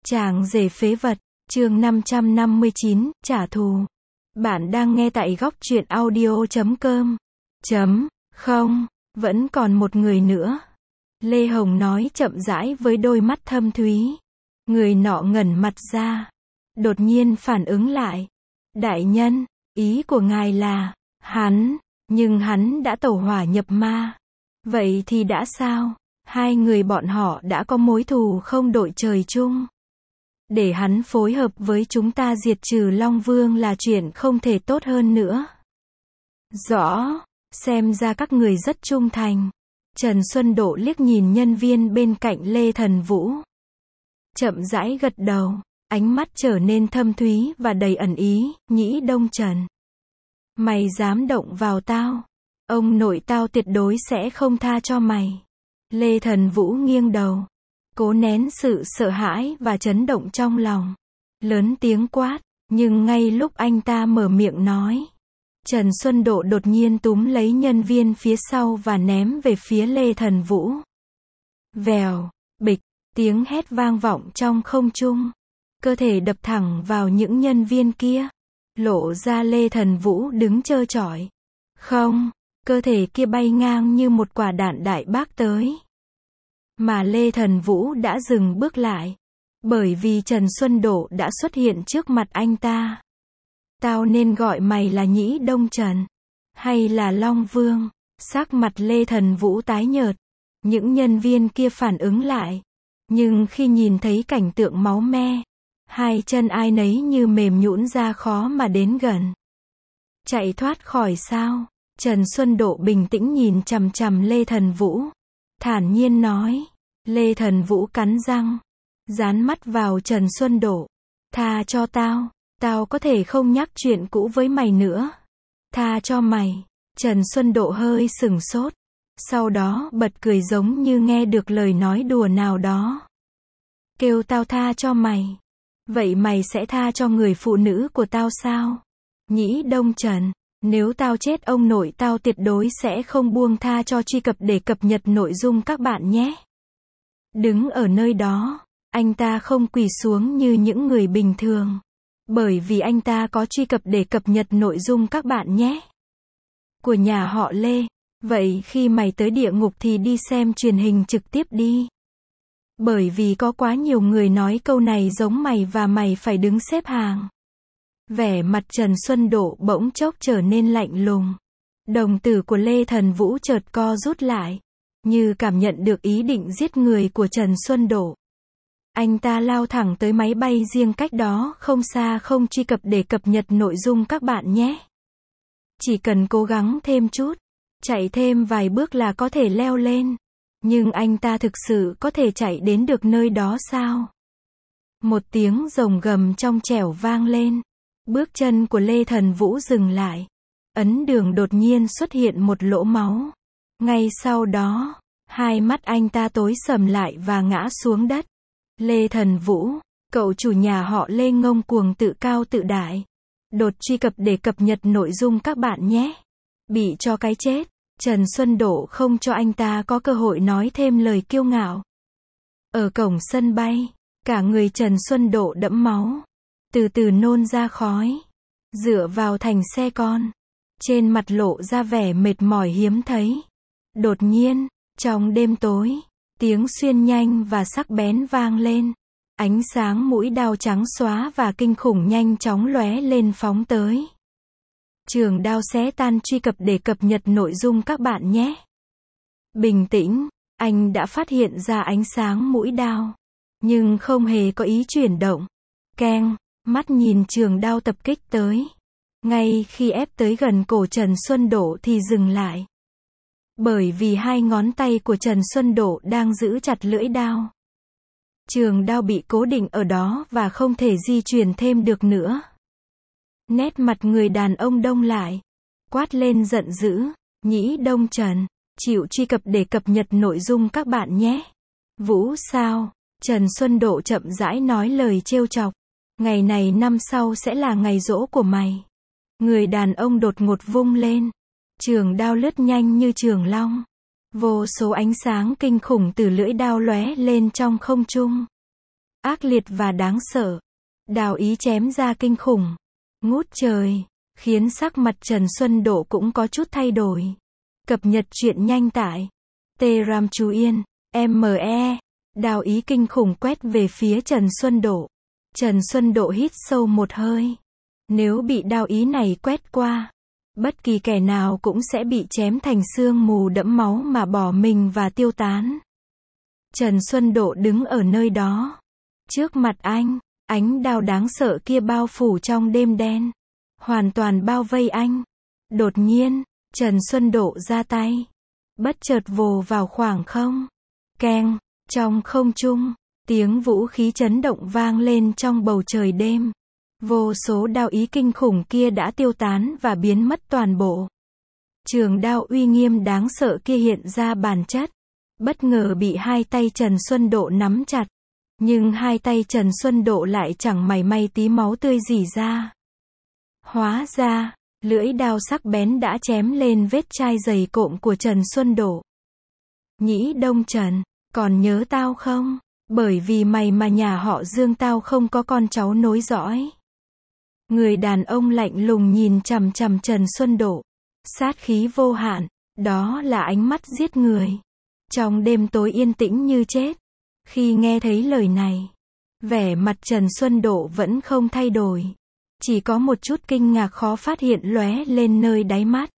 Chàng rể phế vật, chương 559, trả thù. Bạn đang nghe tại góc truyện audio.com. Không, vẫn còn một người nữa. Lê Hồng nói chậm rãi với đôi mắt thâm thúy. Người nọ ngẩn mặt ra. Đột nhiên phản ứng lại. Đại nhân, ý của ngài là, nhưng hắn đã tẩu hỏa nhập ma. Vậy thì đã sao? Hai người bọn họ đã có mối thù không đội trời chung. Để hắn phối hợp với chúng ta diệt trừ Long Vương là chuyện không thể tốt hơn nữa. Rõ, xem ra các người rất trung thành. Trần Xuân Độ liếc nhìn nhân viên bên cạnh Lê Thần Vũ. Chậm rãi gật đầu, ánh mắt trở nên thâm thúy và đầy ẩn ý, Nhĩ Đông Trần. Mày dám động vào tao, ông nội tao tuyệt đối sẽ không tha cho mày. Lê Thần Vũ nghiêng đầu, cố nén sự sợ hãi và chấn động trong lòng. Lớn tiếng quát, nhưng ngay lúc anh ta mở miệng nói, Trần Xuân Độ đột nhiên túm lấy nhân viên phía sau và ném về phía Lê Thần Vũ. Vèo, bịch, tiếng hét vang vọng trong không trung. Cơ thể đập thẳng vào những nhân viên kia, lộ ra Lê Thần Vũ đứng trơ trọi. Không, cơ thể kia bay ngang như một quả đạn đại bác tới. Mà Lê Thần Vũ đã dừng bước lại, bởi vì Trần Xuân Độ đã xuất hiện trước mặt anh ta. Tao nên gọi mày là Nhĩ Đông Trần, hay là Long Vương? Sắc mặt Lê Thần Vũ tái nhợt. Những nhân viên kia phản ứng lại, nhưng khi nhìn thấy cảnh tượng máu me, hai chân ai nấy như mềm nhũn ra khó mà đến gần. Chạy thoát khỏi sao? Trần Xuân Độ bình tĩnh nhìn chằm chằm Lê Thần Vũ, thản nhiên nói. Lê Thần Vũ cắn răng, dán mắt vào Trần Xuân Độ. Tha cho tao, tao có thể không nhắc chuyện cũ với mày nữa. Tha cho mày. Trần Xuân Độ hơi sửng sốt, sau đó bật cười giống như nghe được lời nói đùa nào đó. Kêu tao tha cho mày. Vậy mày sẽ tha cho người phụ nữ của tao sao? Nhĩ Đông Trần, nếu tao chết ông nội tao tuyệt đối sẽ không buông tha cho truy cập để cập nhật nội dung các bạn nhé. Đứng ở nơi đó, anh ta không quỳ xuống như những người bình thường. Bởi vì anh ta có truy cập để cập nhật nội dung các bạn nhé. Của nhà họ Lê. Vậy khi mày tới địa ngục thì đi xem truyền hình trực tiếp đi. Bởi vì có quá nhiều người nói câu này giống mày và mày phải đứng xếp hàng. Vẻ mặt Trần Xuân Độ bỗng chốc trở nên lạnh lùng. Đồng tử của Lê Thần Vũ chợt co rút lại, như cảm nhận được ý định giết người của Trần Xuân Độ. Anh ta lao thẳng tới máy bay riêng cách đó không xa, không truy cập để cập nhật nội dung các bạn nhé. Chỉ cần cố gắng thêm chút, chạy thêm vài bước là có thể leo lên. Nhưng anh ta thực sự có thể chạy đến được nơi đó sao? Một tiếng rồng gầm trong trẻo vang lên. Bước chân của Lê Thần Vũ dừng lại. Ấn đường đột nhiên xuất hiện một lỗ máu. Ngay sau đó, hai mắt anh ta tối sầm lại và ngã xuống đất. Lê Thần Vũ, cậu chủ nhà họ Lê ngông cuồng tự cao tự đại. Đột truy cập để cập nhật nội dung các bạn nhé. Bị cho cái chết. Trần Xuân Độ không cho anh ta có cơ hội nói thêm lời kiêu ngạo. Ở cổng sân bay, cả người Trần Xuân Độ đẫm máu, từ từ nôn ra khói, dựa vào thành xe con, trên mặt lộ ra vẻ mệt mỏi hiếm thấy. Đột nhiên, trong đêm tối, tiếng xuyên nhanh và sắc bén vang lên, ánh sáng mũi đao trắng xóa và kinh khủng nhanh chóng lóe lên phóng tới. Trường đao xé tan truy cập để cập nhật nội dung các bạn nhé. Bình tĩnh, anh đã phát hiện ra ánh sáng mũi đao, nhưng không hề có ý chuyển động. Keng, mắt nhìn trường đao tập kích tới. Ngay khi ép tới gần cổ Trần Xuân Độ thì dừng lại. Bởi vì hai ngón tay của Trần Xuân Độ đang giữ chặt lưỡi đao. Trường đao bị cố định ở đó và không thể di chuyển thêm được nữa. Nét mặt người đàn ông đông lại, quát lên giận dữ, Nhĩ Đông Trần, chịu truy cập để cập nhật nội dung các bạn nhé. Vũ sao? Trần Xuân Độ chậm rãi nói lời trêu chọc. Ngày này năm sau sẽ là ngày giỗ của mày. Người đàn ông đột ngột vung lên. Trường đao lướt nhanh như trường long. Vô số ánh sáng kinh khủng từ lưỡi đao lóe lên trong không trung. ác liệt và đáng sợ. Đao ý chém ra kinh khủng, ngút trời, khiến sắc mặt Trần Xuân Độ cũng có chút thay đổi. Cập nhật truyện nhanh tại Telegram Chú Yên, ME. Đao ý kinh khủng quét về phía Trần Xuân Độ. Trần Xuân Độ hít sâu một hơi. Nếu bị đao ý này quét qua, bất kỳ kẻ nào cũng sẽ bị chém thành sương mù đẫm máu mà bỏ mình và tiêu tán. Trần Xuân Độ đứng ở nơi đó. Trước mặt anh, ánh đao đáng sợ kia bao phủ trong đêm đen, hoàn toàn bao vây anh. Đột nhiên, Trần Xuân Độ ra tay, bất chợt vồ vào khoảng không. Keng, trong không trung, tiếng vũ khí chấn động vang lên trong bầu trời đêm. Vô số đao ý kinh khủng kia đã tiêu tán và biến mất toàn bộ. Trường đao uy nghiêm đáng sợ kia hiện ra bản chất, bất ngờ bị hai tay Trần Xuân Độ nắm chặt. Nhưng hai tay Trần Xuân Độ lại chẳng mảy may tí máu tươi rỉ ra. Hóa ra, lưỡi đao sắc bén đã chém lên vết chai dày cộm của Trần Xuân Độ. Nhĩ Đông Trần, còn nhớ tao không? Bởi vì mày mà nhà họ Dương tao không có con cháu nối dõi. Người đàn ông lạnh lùng nhìn chằm chằm Trần Xuân Độ, sát khí vô hạn, đó là ánh mắt giết người. Trong đêm tối yên tĩnh như chết, khi nghe thấy lời này, vẻ mặt Trần Xuân Độ vẫn không thay đổi. Chỉ có một chút kinh ngạc khó phát hiện lóe lên nơi đáy mắt.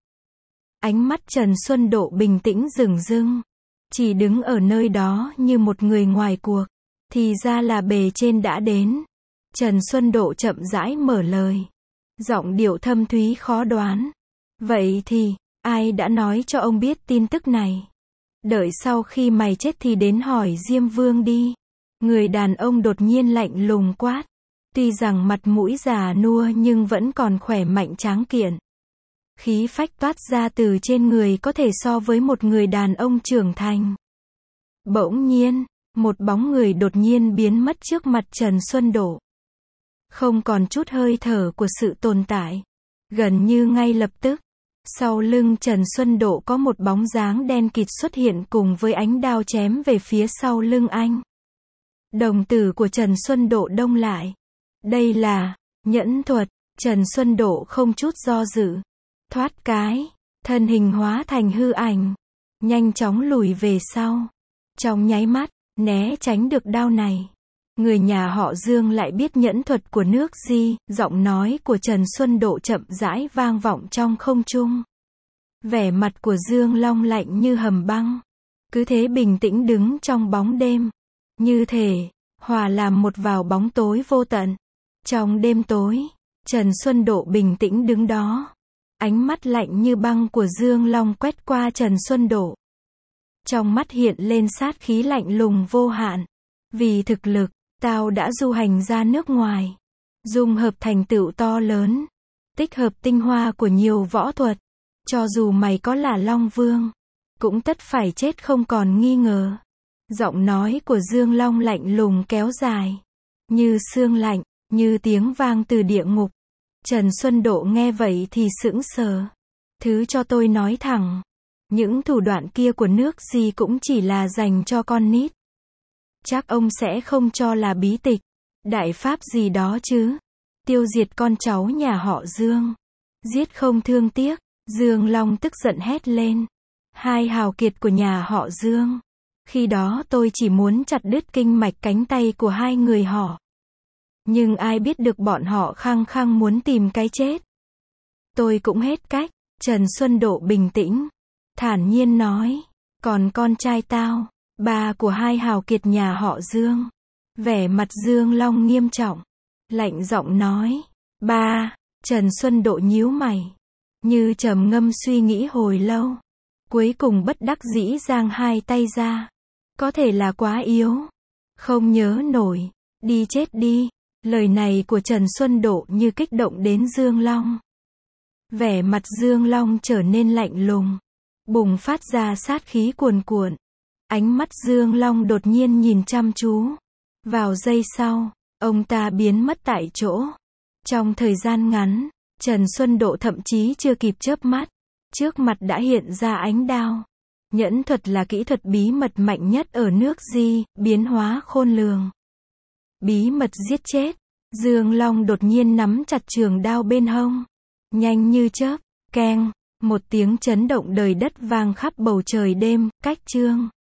Ánh mắt Trần Xuân Độ bình tĩnh dửng dưng, chỉ đứng ở nơi đó như một người ngoài cuộc. Thì ra là bề trên đã đến. Trần Xuân Độ chậm rãi mở lời, giọng điệu thâm thúy khó đoán. Vậy thì, ai đã nói cho ông biết tin tức này? Đợi sau khi mày chết thì đến hỏi Diêm Vương đi. Người đàn ông đột nhiên lạnh lùng quát. Tuy rằng mặt mũi già nua nhưng vẫn còn khỏe mạnh tráng kiện. Khí phách toát ra từ trên người có thể so với một người đàn ông trưởng thành. Bỗng nhiên, một bóng người đột nhiên biến mất trước mặt Trần Xuân Độ. Không còn chút hơi thở của sự tồn tại. Gần như ngay lập tức, sau lưng Trần Xuân Độ có một bóng dáng đen kịt xuất hiện cùng với ánh đao chém về phía sau lưng anh. Đồng tử của Trần Xuân Độ đông lại. Đây là nhẫn thuật. Trần Xuân Độ không chút do dự, thoát cái, thân hình hóa thành hư ảnh, nhanh chóng lùi về sau. Trong nháy mắt, né tránh được đao này. Người nhà họ Dương lại biết nhẫn thuật của nước Di. Giọng nói của Trần Xuân Độ chậm rãi vang vọng trong không trung. Vẻ mặt của Dương Long lạnh như hầm băng, cứ thế bình tĩnh đứng trong bóng đêm, như thể hòa làm một vào bóng tối vô tận. Trong đêm tối, Trần Xuân Độ bình tĩnh đứng đó. Ánh mắt lạnh như băng của Dương Long quét qua Trần Xuân Độ. Trong mắt hiện lên sát khí lạnh lùng vô hạn. Vì thực lực, tao đã du hành ra nước ngoài, dung hợp thành tựu to lớn, tích hợp tinh hoa của nhiều võ thuật. Cho dù mày có là Long Vương, cũng tất phải chết không còn nghi ngờ. Giọng nói của Dương Long lạnh lùng kéo dài, như sương lạnh, như tiếng vang từ địa ngục. Trần Xuân Độ nghe vậy thì sững sờ. Thứ cho tôi nói thẳng, những thủ đoạn kia của nước Di cũng chỉ là dành cho con nít. Chắc ông sẽ không cho là bí tịch, đại pháp gì đó chứ. Tiêu diệt con cháu nhà họ Dương, giết không thương tiếc. Dương Long tức giận hét lên. Hai hào kiệt của nhà họ Dương. Khi đó tôi chỉ muốn chặt đứt kinh mạch cánh tay của hai người họ. Nhưng ai biết được bọn họ khăng khăng muốn tìm cái chết. Tôi cũng hết cách. Trần Xuân Độ bình tĩnh, thản nhiên nói. Còn con trai tao, ba của hai hào kiệt nhà họ Dương. Vẻ mặt Dương Long nghiêm trọng, lạnh giọng nói. Ba. Trần Xuân Độ nhíu mày, như trầm ngâm suy nghĩ hồi lâu. Cuối cùng bất đắc dĩ giang hai tay ra. Có thể là quá yếu, không nhớ nổi, đi chết đi. Lời này của Trần Xuân Độ như kích động đến Dương Long. Vẻ mặt Dương Long trở nên lạnh lùng, bùng phát ra sát khí cuồn cuộn. Ánh mắt Dương Long đột nhiên nhìn chăm chú. Vào giây sau, ông ta biến mất tại chỗ. Trong thời gian ngắn, Trần Xuân Độ thậm chí chưa kịp chớp mắt, trước mặt đã hiện ra ánh đao. Nhẫn thuật là kỹ thuật bí mật mạnh nhất ở nước Di, biến hóa khôn lường. Bí mật giết chết. Dương Long đột nhiên nắm chặt trường đao bên hông. Nhanh như chớp, keng, một tiếng chấn động đời đất vang khắp bầu trời đêm, cách Trương